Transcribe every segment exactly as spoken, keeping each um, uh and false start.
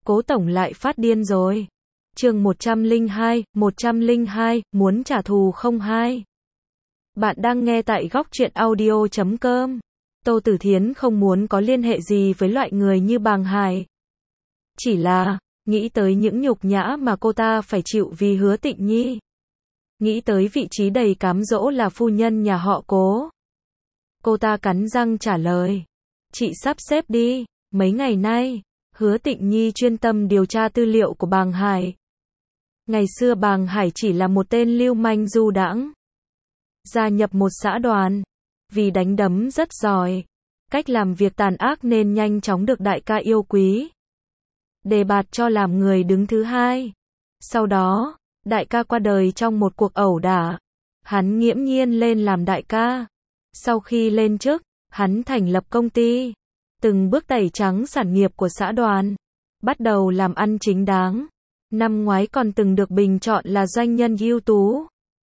Cố tổng lại phát điên rồi. Chương một trăm lẻ hai, một trăm lẻ hai, muốn trả thù không hai. Bạn đang nghe tại góc truyện audio chấm com. Tô Tử Thiến không muốn có liên hệ gì với loại người như Bàng Hải. Chỉ là, nghĩ tới những nhục nhã mà cô ta phải chịu vì Hứa Tịnh Nhi. Nghĩ tới vị trí đầy cám dỗ là phu nhân nhà họ Cố. Cô ta cắn răng trả lời. Chị sắp xếp đi, mấy ngày nay, Hứa Tịnh Nhi chuyên tâm điều tra tư liệu của Bàng Hải. Ngày xưa Bàng Hải chỉ là một tên lưu manh du đãng. Gia nhập một xã đoàn. Vì đánh đấm rất giỏi. Cách làm việc tàn ác nên nhanh chóng được đại ca yêu quý. Đề bạt cho làm người đứng thứ hai. Sau đó, đại ca qua đời trong một cuộc ẩu đả. Hắn nghiễm nhiên lên làm đại ca. Sau khi lên chức, hắn thành lập công ty. Từng bước tẩy trắng sản nghiệp của xã đoàn. Bắt đầu làm ăn chính đáng. Năm ngoái còn từng được bình chọn là doanh nhân ưu tú.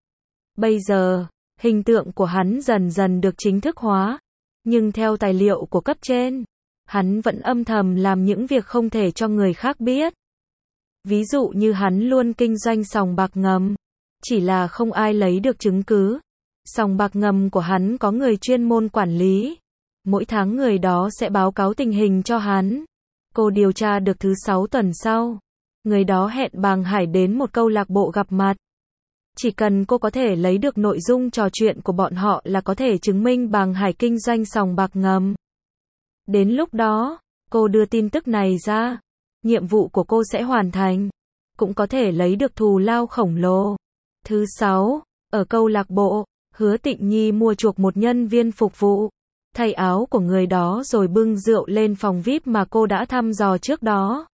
Bây giờ, hình tượng của hắn dần dần được chính thức hóa. Nhưng theo tài liệu của cấp trên, hắn vẫn âm thầm làm những việc không thể cho người khác biết. Ví dụ như hắn luôn kinh doanh sòng bạc ngầm. Chỉ là không ai lấy được chứng cứ. Sòng bạc ngầm của hắn có người chuyên môn quản lý. Mỗi tháng người đó sẽ báo cáo tình hình cho hắn. Cô điều tra được thứ sáu tuần sau. Người đó hẹn Bàng Hải đến một câu lạc bộ gặp mặt. Chỉ cần cô có thể lấy được nội dung trò chuyện của bọn họ là có thể chứng minh Bàng Hải kinh doanh sòng bạc ngầm. Đến lúc đó, cô đưa tin tức này ra. Nhiệm vụ của cô sẽ hoàn thành. Cũng có thể lấy được thù lao khổng lồ. Thứ sáu, ở câu lạc bộ, Hứa Tịnh Nhi mua chuộc một nhân viên phục vụ. Thay áo của người đó rồi bưng rượu lên phòng vi ai pi mà cô đã thăm dò trước đó.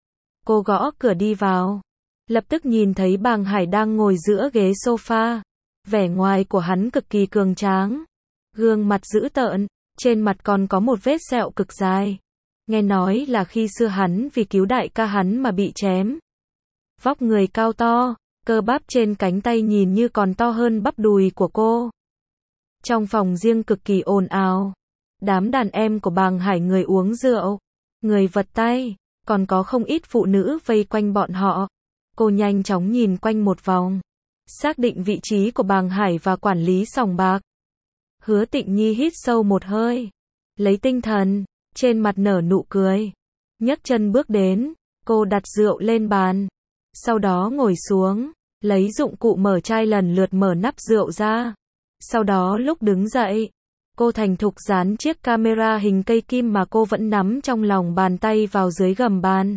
Cô gõ cửa đi vào. Lập tức nhìn thấy Bàng Hải đang ngồi giữa ghế sofa. Vẻ ngoài của hắn cực kỳ cường tráng. Gương mặt dữ tợn, trên mặt còn có một vết sẹo cực dài. Nghe nói là khi xưa hắn vì cứu đại ca hắn mà bị chém. Vóc người cao to, cơ bắp trên cánh tay nhìn như còn to hơn bắp đùi của cô. Trong phòng riêng cực kỳ ồn ào. Đám đàn em của Bàng Hải người uống rượu, người vật tay, còn có không ít phụ nữ vây quanh bọn họ. Cô nhanh chóng nhìn quanh một vòng, xác định vị trí của Bàng Hải và quản lý sòng bạc. Hứa Tịnh Nhi hít sâu một hơi, lấy tinh thần, trên mặt nở nụ cười. Nhấc chân bước đến, cô đặt rượu lên bàn. Sau đó ngồi xuống, lấy dụng cụ mở chai lần lượt mở nắp rượu ra. Sau đó lúc đứng dậy, cô thành thục dán chiếc camera hình cây kim mà cô vẫn nắm trong lòng bàn tay vào dưới gầm bàn.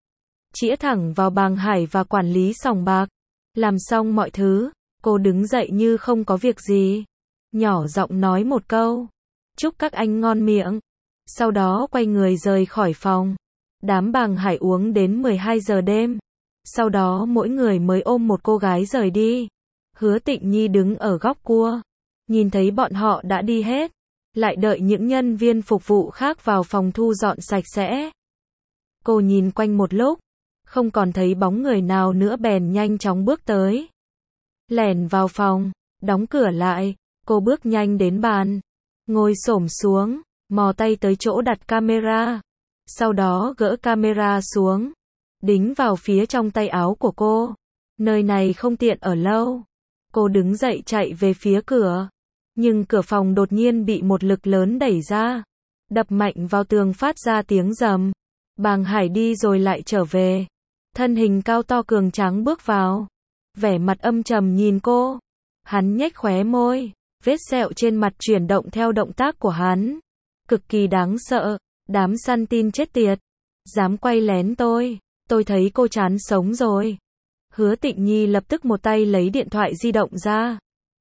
Chĩa thẳng vào Bàng Hải và quản lý sòng bạc. Làm xong mọi thứ, cô đứng dậy như không có việc gì. Nhỏ giọng nói một câu. Chúc các anh ngon miệng. Sau đó quay người rời khỏi phòng. Đám Bàng Hải uống đến mười hai giờ đêm. Sau đó mỗi người mới ôm một cô gái rời đi. Hứa Tịnh Nhi đứng ở góc cua. Nhìn thấy bọn họ đã đi hết. Lại đợi những nhân viên phục vụ khác vào phòng thu dọn sạch sẽ. Cô nhìn quanh một lúc. Không còn thấy bóng người nào nữa bèn nhanh chóng bước tới. Lẻn vào phòng, đóng cửa lại. Cô bước nhanh đến bàn. Ngồi xổm xuống, mò tay tới chỗ đặt camera. Sau đó gỡ camera xuống. Đính vào phía trong tay áo của cô. Nơi này không tiện ở lâu. Cô đứng dậy chạy về phía cửa. Nhưng cửa phòng đột nhiên bị một lực lớn đẩy ra. Đập mạnh vào tường phát ra tiếng rầm. Bàng Hải đi rồi lại trở về. Thân hình cao to cường tráng bước vào. Vẻ mặt âm trầm nhìn cô. Hắn nhếch khóe môi. Vết sẹo trên mặt chuyển động theo động tác của hắn. Cực kỳ đáng sợ. Đám săn tin chết tiệt. Dám quay lén tôi. Tôi thấy cô chán sống rồi. Hứa Tịnh Nhi lập tức một tay lấy điện thoại di động ra.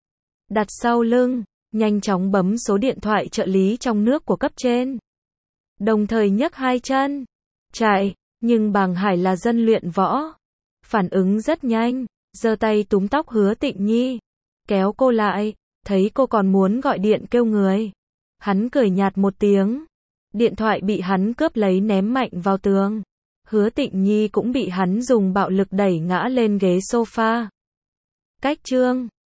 Đặt sau lưng. Nhanh chóng bấm số điện thoại trợ lý trong nước của cấp trên. Đồng thời nhấc hai chân. Chạy. Nhưng Bàng Hải là dân luyện võ. Phản ứng rất nhanh. Giơ tay túm tóc Hứa Tịnh Nhi. Kéo cô lại. Thấy cô còn muốn gọi điện kêu người. Hắn cười nhạt một tiếng. Điện thoại bị hắn cướp lấy ném mạnh vào tường. Hứa Tịnh Nhi cũng bị hắn dùng bạo lực đẩy ngã lên ghế sofa. Cách chương